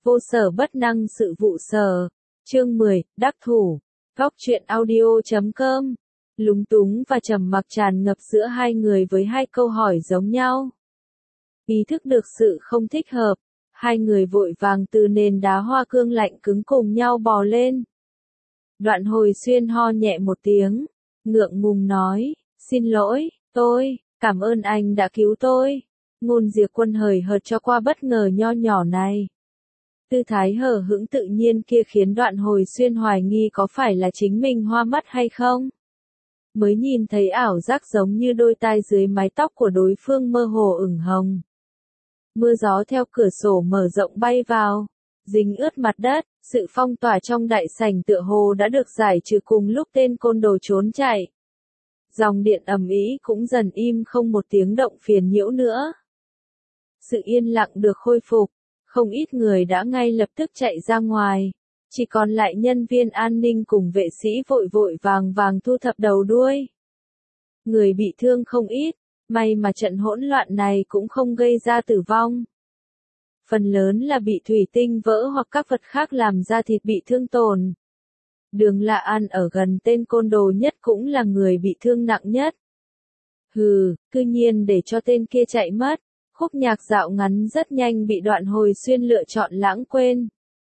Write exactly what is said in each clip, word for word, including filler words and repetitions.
Vô sở bất năng sự vụ sở. Chương mười, đắc thủ. Góc truyện audio chấm com. Lúng túng và trầm mặc tràn ngập giữa hai người với hai câu hỏi giống nhau. Ý thức được sự không thích hợp, hai người vội vàng từ nền đá hoa cương lạnh cứng cùng nhau bò lên. Đoạn Hồi Xuyên ho nhẹ một tiếng, ngượng ngùng nói, xin lỗi, tôi, cảm ơn anh đã cứu tôi. Ngôn Diệp Quân hời hợt cho qua bất ngờ nho nhỏ này. Tư thái hờ hững tự nhiên kia khiến Đoạn Hồi Xuyên hoài nghi có phải là chính mình hoa mắt hay không. Mới nhìn thấy ảo giác giống như đôi tai dưới mái tóc của đối phương mơ hồ ửng hồng. Mưa gió theo cửa sổ mở rộng bay vào, dính ướt mặt đất, sự phong tỏa trong đại sảnh tựa hồ đã được giải trừ cùng lúc tên côn đồ trốn chạy. Dòng điện ầm ĩ cũng dần im không một tiếng động phiền nhiễu nữa. Sự yên lặng được khôi phục, không ít người đã ngay lập tức chạy ra ngoài, chỉ còn lại nhân viên an ninh cùng vệ sĩ vội vội vàng vàng thu thập đầu đuôi. Người bị thương không ít, may mà trận hỗn loạn này cũng không gây ra tử vong. Phần lớn là bị thủy tinh vỡ hoặc các vật khác làm da thịt bị thương tổn. Đường Lạ An ở gần tên côn đồ nhất cũng là người bị thương nặng nhất. Hừ, cư nhiên để cho tên kia chạy mất. Khúc nhạc dạo ngắn rất nhanh bị Đoạn Hồi Xuyên lựa chọn lãng quên.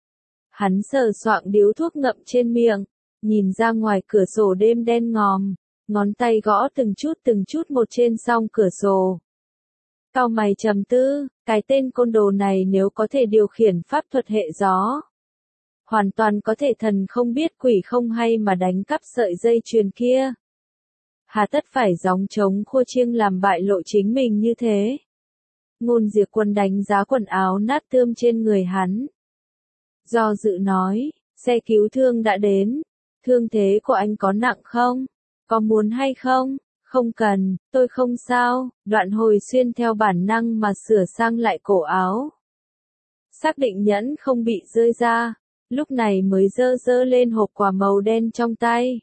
Hắn sờ soạng điếu thuốc ngậm trên miệng, nhìn ra ngoài cửa sổ đêm đen ngòm, ngón tay gõ từng chút từng chút một trên song cửa sổ. Cau mày trầm tư, cái tên côn đồ này nếu có thể điều khiển pháp thuật hệ gió, hoàn toàn có thể thần không biết quỷ không hay mà đánh cắp sợi dây chuyền kia. Hà tất phải gióng trống khua chiêng làm bại lộ chính mình như thế. Ngôn Diệp Quân đánh giá quần áo nát tươm trên người hắn. Do dự nói, xe cứu thương đã đến. Thương thế của anh có nặng không? Có muốn hay không? Không cần, tôi không sao. Đoạn Hồi Xuyên theo bản năng mà sửa sang lại cổ áo. Xác định nhẫn không bị rơi ra, lúc này mới giơ giơ lên hộp quà màu đen trong tay.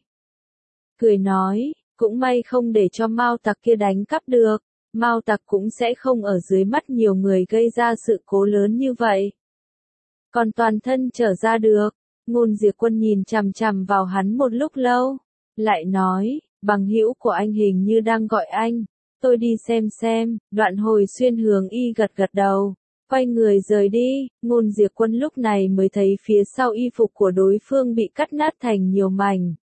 Cười nói, cũng may không để cho Mao tặc kia đánh cắp được. Mao tặc cũng sẽ không ở dưới mắt nhiều người gây ra sự cố lớn như vậy. Còn toàn thân trở ra được. Ngôn Diệp Quân nhìn chằm chằm vào hắn một lúc lâu, lại nói, bằng hữu của anh hình như đang gọi anh, tôi đi xem xem. Đoạn Hồi Xuyên hướng y gật gật đầu, quay người rời đi. Ngôn Diệp Quân lúc này mới thấy phía sau y phục của đối phương bị cắt nát thành nhiều mảnh,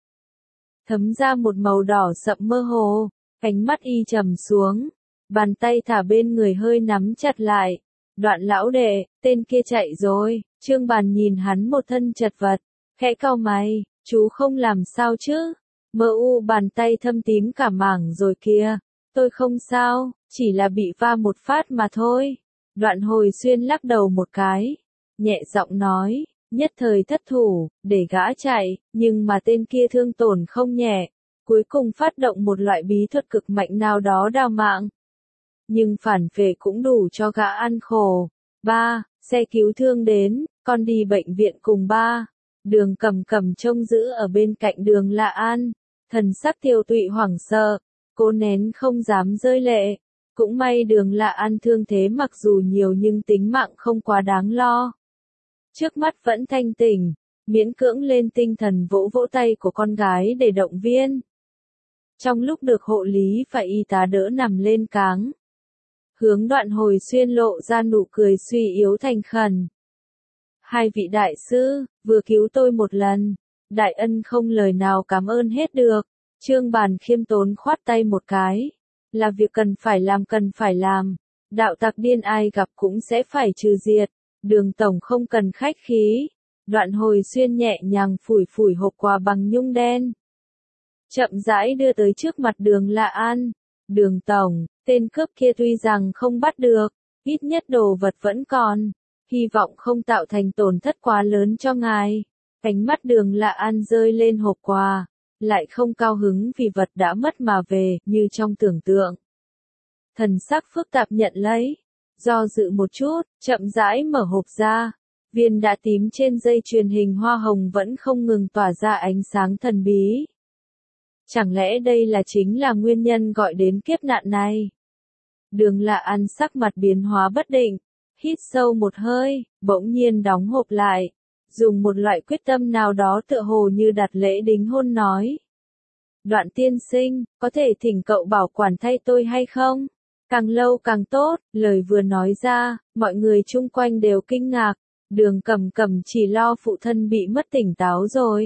thấm ra một màu đỏ sậm mơ hồ. Ánh mắt y trầm xuống, bàn tay thả bên người hơi nắm chặt lại. Đoạn lão đệ, tên kia chạy rồi. Trương Bàn nhìn hắn một thân chật vật, khẽ cau mày, chú không làm sao chứ? Mơ u bàn tay thâm tím cả mảng rồi kìa. Tôi không sao, chỉ là bị va một phát mà thôi. Đoạn Hồi Xuyên lắc đầu một cái, nhẹ giọng nói, nhất thời thất thủ, để gã chạy, nhưng mà tên kia thương tổn không nhẹ, cuối cùng phát động một loại bí thuật cực mạnh nào đó đào mạng. Nhưng phản phệ cũng đủ cho gã ăn khổ. Ba, xe cứu thương đến, con đi bệnh viện cùng ba. Đường Cầm Cầm trông giữ ở bên cạnh Đường Lạ An, thần sắc tiêu tụy hoảng sợ, cô nén không dám rơi lệ. Cũng may Đường Lạ An thương thế mặc dù nhiều nhưng tính mạng không quá đáng lo. Trước mắt vẫn thanh tỉnh, miễn cưỡng lên tinh thần vỗ vỗ tay của con gái để động viên. Trong lúc được hộ lý và y tá đỡ nằm lên cáng, hướng Đoạn Hồi Xuyên lộ ra nụ cười suy yếu thành khẩn. Hai vị đại sư, vừa cứu tôi một lần, đại ân không lời nào cảm ơn hết được. Trương Bàn khiêm tốn khoát tay một cái, là việc cần phải làm cần phải làm, đạo tặc điên ai gặp cũng sẽ phải trừ diệt, Đường tổng không cần khách khí. Đoạn Hồi Xuyên nhẹ nhàng phủi phủi hộp quà bằng nhung đen, chậm rãi đưa tới trước mặt Đường Lạ An. Đường tổng, tên cướp kia tuy rằng không bắt được, ít nhất đồ vật vẫn còn, hy vọng không tạo thành tổn thất quá lớn cho ngài. Ánh mắt Đường Lạ An rơi lên hộp quà, lại không cao hứng vì vật đã mất mà về, như trong tưởng tượng. Thần sắc phức tạp nhận lấy, do dự một chút, chậm rãi mở hộp ra. Viên đá tím trên dây chuyền hình hoa hồng vẫn không ngừng tỏa ra ánh sáng thần bí. Chẳng lẽ đây là chính là nguyên nhân gọi đến kiếp nạn này? Đường Lạ An sắc mặt biến hóa bất định, hít sâu một hơi, bỗng nhiên đóng hộp lại, dùng một loại quyết tâm nào đó tựa hồ như đặt lễ đính hôn nói. Đoạn tiên sinh, có thể thỉnh cậu bảo quản thay tôi hay không? Càng lâu càng tốt, lời vừa nói ra, mọi người chung quanh đều kinh ngạc, Đường Cầm Cầm chỉ lo phụ thân bị mất tỉnh táo rồi.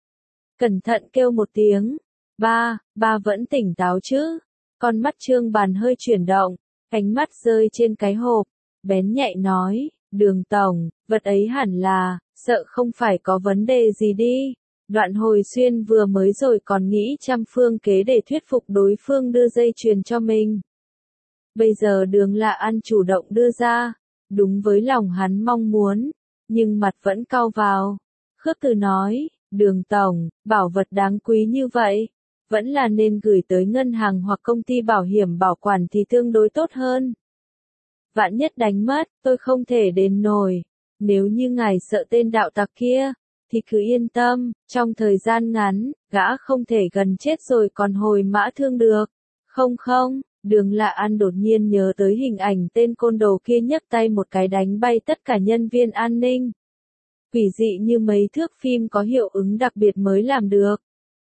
Cẩn thận kêu một tiếng, ba, ba vẫn tỉnh táo chứ? Con mắt Trương Bàn hơi chuyển động, ánh mắt rơi trên cái hộp, bén nhạy nói, Đường tổng, vật ấy hẳn là, sợ không phải có vấn đề gì đi. Đoạn Hồi Xuyên vừa mới rồi còn nghĩ trăm phương kế để thuyết phục đối phương đưa dây chuyền cho mình. Bây giờ Đường Lạ An chủ động đưa ra, đúng với lòng hắn mong muốn, nhưng mặt vẫn cau vào. Khước Từ nói, Đường tổng, bảo vật đáng quý như vậy, vẫn là nên gửi tới ngân hàng hoặc công ty bảo hiểm bảo quản thì tương đối tốt hơn. Vạn nhất đánh mất, tôi không thể đền nổi. Nếu như ngài sợ tên đạo tặc kia, thì cứ yên tâm, trong thời gian ngắn, gã không thể gần chết rồi còn hồi mã thương được. Không không, Đường Lạ An đột nhiên nhớ tới hình ảnh tên côn đồ kia nhấc tay một cái đánh bay tất cả nhân viên an ninh. Quỷ dị như mấy thước phim có hiệu ứng đặc biệt mới làm được.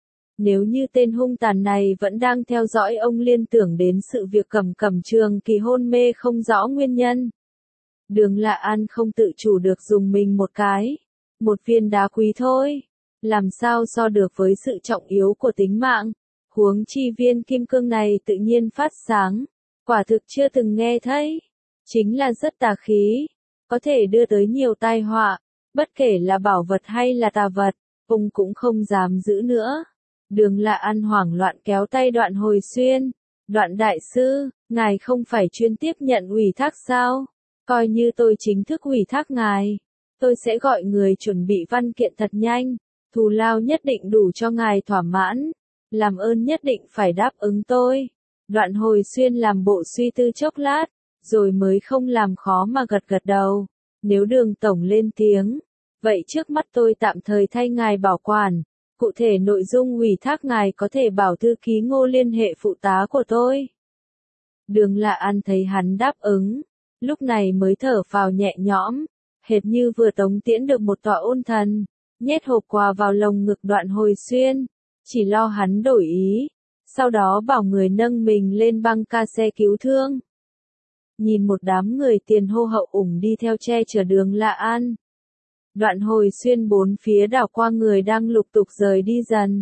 Nếu như tên hung tàn này vẫn đang theo dõi ông liên tưởng đến sự việc Cẩm Cẩm Trường Kỳ hôn mê không rõ nguyên nhân. Đường Lạ An không tự chủ được dùng mình một cái. Một viên đá quý thôi. Làm sao so được với sự trọng yếu của tính mạng. Huống chi viên kim cương này tự nhiên phát sáng. Quả thực chưa từng nghe thấy. Chính là rất tà khí. Có thể đưa tới nhiều tai họa. Bất kể là bảo vật hay là tà vật, ông cũng không dám giữ nữa. Đường Lạ An hoảng loạn kéo tay Đoạn Hồi Xuyên. Đoạn đại sư, ngài không phải chuyên tiếp nhận ủy thác sao? Coi như tôi chính thức ủy thác ngài. Tôi sẽ gọi người chuẩn bị văn kiện thật nhanh. Thù lao nhất định đủ cho ngài thỏa mãn. Làm ơn nhất định phải đáp ứng tôi. Đoạn Hồi Xuyên làm bộ suy tư chốc lát, rồi mới không làm khó mà gật gật đầu. Nếu Đường tổng lên tiếng, vậy trước mắt tôi tạm thời thay ngài bảo quản. Cụ thể nội dung ủy thác ngài có thể bảo thư ký Ngô liên hệ phụ tá của tôi. Đường Lạ An thấy hắn đáp ứng, lúc này mới thở phào nhẹ nhõm, hệt như vừa tống tiễn được một tọa ôn thần, nhét hộp quà vào lồng ngực Đoạn Hồi Xuyên, chỉ lo hắn đổi ý, sau đó bảo người nâng mình lên băng ca xe cứu thương. Nhìn một đám người tiền hô hậu ủng đi theo che chở Đường Lạ An. Đoạn Hồi Xuyên bốn phía đảo qua người đang lục tục rời đi dần.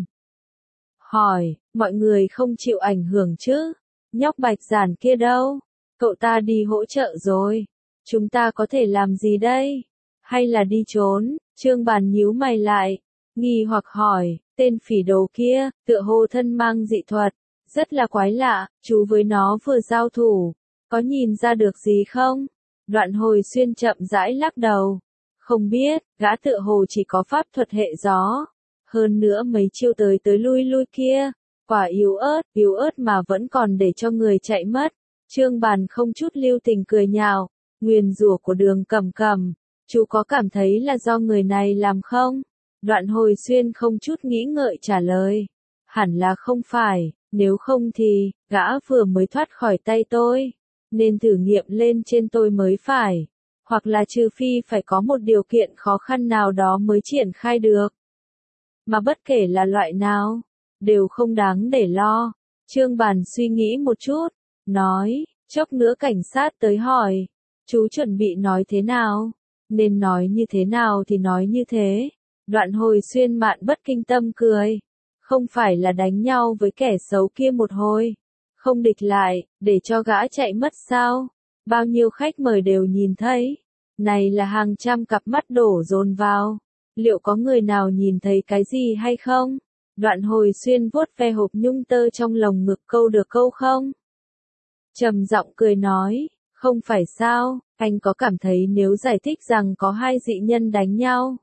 Hỏi, mọi người không chịu ảnh hưởng chứ? Nhóc Bạch Giản kia đâu? Cậu ta đi hỗ trợ rồi. Chúng ta có thể làm gì đây? Hay là đi trốn? Trương Bàn nhíu mày lại, nghi hoặc hỏi, tên phỉ đồ kia, tựa hồ thân mang dị thuật, rất là quái lạ, chú với nó vừa giao thủ, có nhìn ra được gì không? Đoạn Hồi Xuyên chậm rãi lắc đầu. Không biết, gã tựa hồ chỉ có pháp thuật hệ gió. Hơn nữa mấy chiêu tới tới lui lui kia, quả yếu ớt, yếu ớt mà vẫn còn để cho người chạy mất. Trương Bàn không chút lưu tình cười nhạo, nguyền rủa của Đường Cầm Cầm, chú có cảm thấy là do người này làm không? Đoạn Hồi Xuyên không chút nghĩ ngợi trả lời, hẳn là không phải, nếu không thì, gã vừa mới thoát khỏi tay tôi, nên thử nghiệm lên trên tôi mới phải. Hoặc là trừ phi phải có một điều kiện khó khăn nào đó mới triển khai được. Mà bất kể là loại nào, đều không đáng để lo. Trương Bàn suy nghĩ một chút, nói, chốc nữa cảnh sát tới hỏi, chú chuẩn bị nói thế nào? Nên nói như thế nào thì nói như thế. Đoạn Hồi Xuyên mạn bất kinh tâm cười. Không phải là đánh nhau với kẻ xấu kia một hồi. Không địch lại, để cho gã chạy mất sao? Bao nhiêu khách mời đều nhìn thấy. Này là hàng trăm cặp mắt đổ dồn vào. Liệu có người nào nhìn thấy cái gì hay không? Đoạn Hồi Xuyên vuốt ve hộp nhung tơ trong lồng ngực câu được câu không? Trầm giọng cười nói, không phải sao, anh có cảm thấy nếu giải thích rằng có hai dị nhân đánh nhau.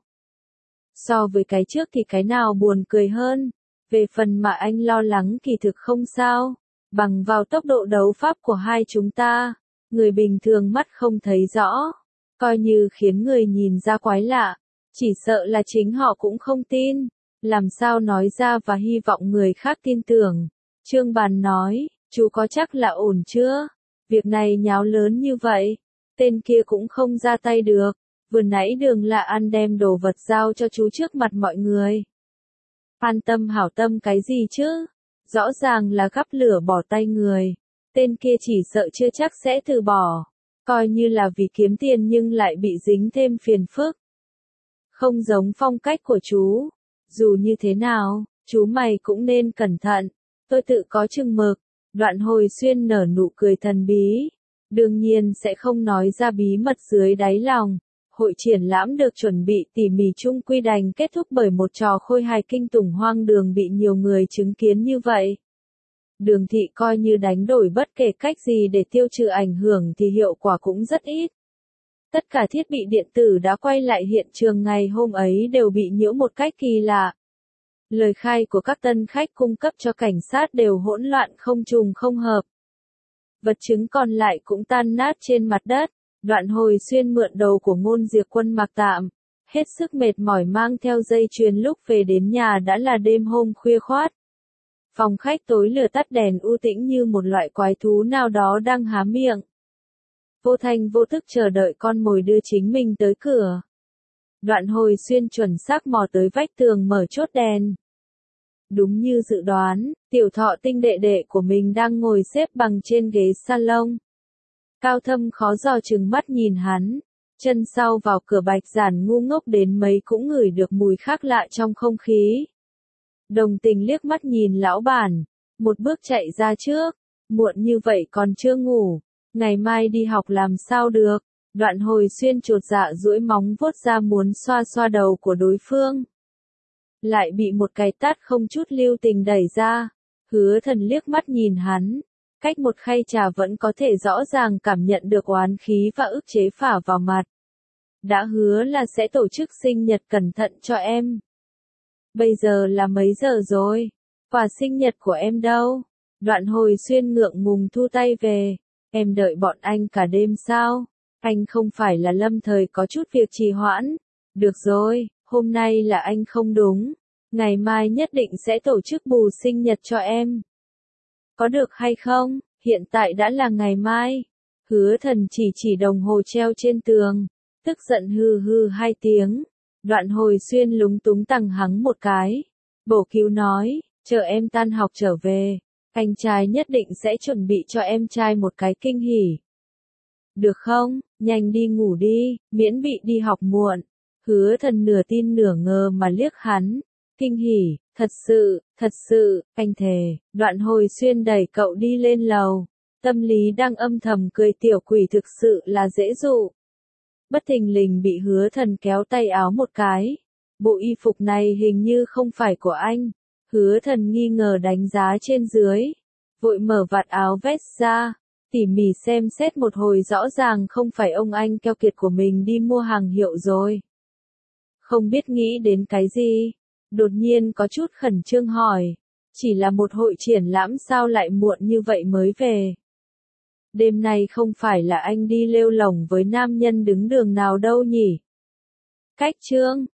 So với cái trước thì cái nào buồn cười hơn? Về phần mà anh lo lắng kỳ thực không sao. Bằng vào tốc độ đấu pháp của hai chúng ta, người bình thường mắt không thấy rõ. Coi như khiến người nhìn ra quái lạ, chỉ sợ là chính họ cũng không tin. Làm sao nói ra và hy vọng người khác tin tưởng. Trương Bàn nói, chú có chắc là ổn chưa? Việc này nháo lớn như vậy, Tên kia cũng không ra tay được, vừa nãy Đường Lạ An đem đồ vật giao cho chú trước mặt mọi người. An tâm hảo tâm cái gì chứ? Rõ ràng là gắp lửa bỏ tay người. Tên kia chỉ sợ chưa chắc sẽ từ bỏ. Coi như là vì kiếm tiền nhưng lại bị dính thêm phiền phức. Không giống phong cách của chú. Dù như thế nào, chú mày cũng nên cẩn thận. Tôi tự có chừng mực. Đoạn Hồi Xuyên nở nụ cười thần bí. Đương nhiên sẽ không nói ra bí mật dưới đáy lòng. Hội triển lãm được chuẩn bị tỉ mỉ chung quy đành kết thúc bởi một trò khôi hài kinh tủng hoang đường bị nhiều người chứng kiến như vậy. Đường Thị coi như đánh đổi bất kể cách gì để tiêu trừ ảnh hưởng thì hiệu quả cũng rất ít. Tất cả thiết bị điện tử đã quay lại hiện trường ngày hôm ấy đều bị nhiễu một cách kỳ lạ. Lời khai của các tân khách cung cấp cho cảnh sát đều hỗn loạn không trùng không hợp. Vật chứng còn lại cũng tan nát trên mặt đất. Đoạn Hồi Xuyên mượn đầu của Ngôn Diệp Quân mặc tạm. Hết sức mệt mỏi mang theo dây chuyền lúc về đến nhà đã là đêm hôm khuya khoát. Phòng khách tối lửa tắt đèn u tĩnh như một loại quái thú nào đó đang há miệng. Vô thanh vô thức chờ đợi con mồi đưa chính mình tới cửa. Đoạn Hồi Xuyên chuẩn xác mò tới vách tường mở chốt đèn. Đúng như dự đoán, Tiểu Thọ Tinh đệ đệ của mình đang ngồi xếp bằng trên ghế salon. Cao Thâm khó dò chừng mắt nhìn hắn, chân sau vào cửa Bạch Giản ngu ngốc đến mấy cũng ngửi được mùi khác lạ trong không khí. Đồng tình liếc mắt nhìn lão bản, một bước chạy ra trước, muộn như vậy còn chưa ngủ, ngày mai đi học làm sao được. Đoạn Hồi Xuyên chột dạ duỗi móng vuốt ra muốn xoa xoa đầu của đối phương. Lại bị một cái tát không chút lưu tình đẩy ra, Hứa Thần liếc mắt nhìn hắn. Cách một khay trà vẫn có thể rõ ràng cảm nhận được oán khí và ức chế phả vào mặt. Đã hứa là sẽ tổ chức sinh nhật cẩn thận cho em. Bây giờ là mấy giờ rồi? Quà sinh nhật của em đâu? Đoạn Hồi Xuyên ngượng ngùng thu tay về. Em đợi bọn anh cả đêm sao? Anh không phải là lâm thời có chút việc trì hoãn. Được rồi, hôm nay là anh không đúng. Ngày mai nhất định sẽ tổ chức bù sinh nhật cho em. Có được hay không? Hiện tại đã là ngày mai. Hứa Thần chỉ chỉ đồng hồ treo trên tường. Tức giận hừ hừ hai tiếng. Đoạn Hồi Xuyên lúng túng tằng hắng một cái. Bổ cứu nói, chờ em tan học trở về. Anh trai nhất định sẽ chuẩn bị cho em trai một cái kinh hỉ. Được không? Nhanh đi ngủ đi, miễn bị đi học muộn. Hứa Thần nửa tin nửa ngờ mà liếc hắn. Kinh hỉ, thật sự, thật sự, anh thề. Đoạn Hồi Xuyên đẩy cậu đi lên lầu. Tâm lý đang âm thầm cười tiểu quỷ thực sự là dễ dụ. Bất thình lình bị Hứa Thần kéo tay áo một cái. Bộ y phục này hình như không phải của anh. Hứa Thần nghi ngờ đánh giá trên dưới. Vội mở vạt áo vest ra. Tỉ mỉ xem xét một hồi rõ ràng không phải ông anh keo kiệt của mình đi mua hàng hiệu rồi. Không biết nghĩ đến cái gì. Đột nhiên có chút khẩn trương hỏi. Chỉ là một hội triển lãm sao lại muộn như vậy mới về. Đêm nay không phải là anh đi lêu lổng với nam nhân đứng đường nào đâu nhỉ? Cách chương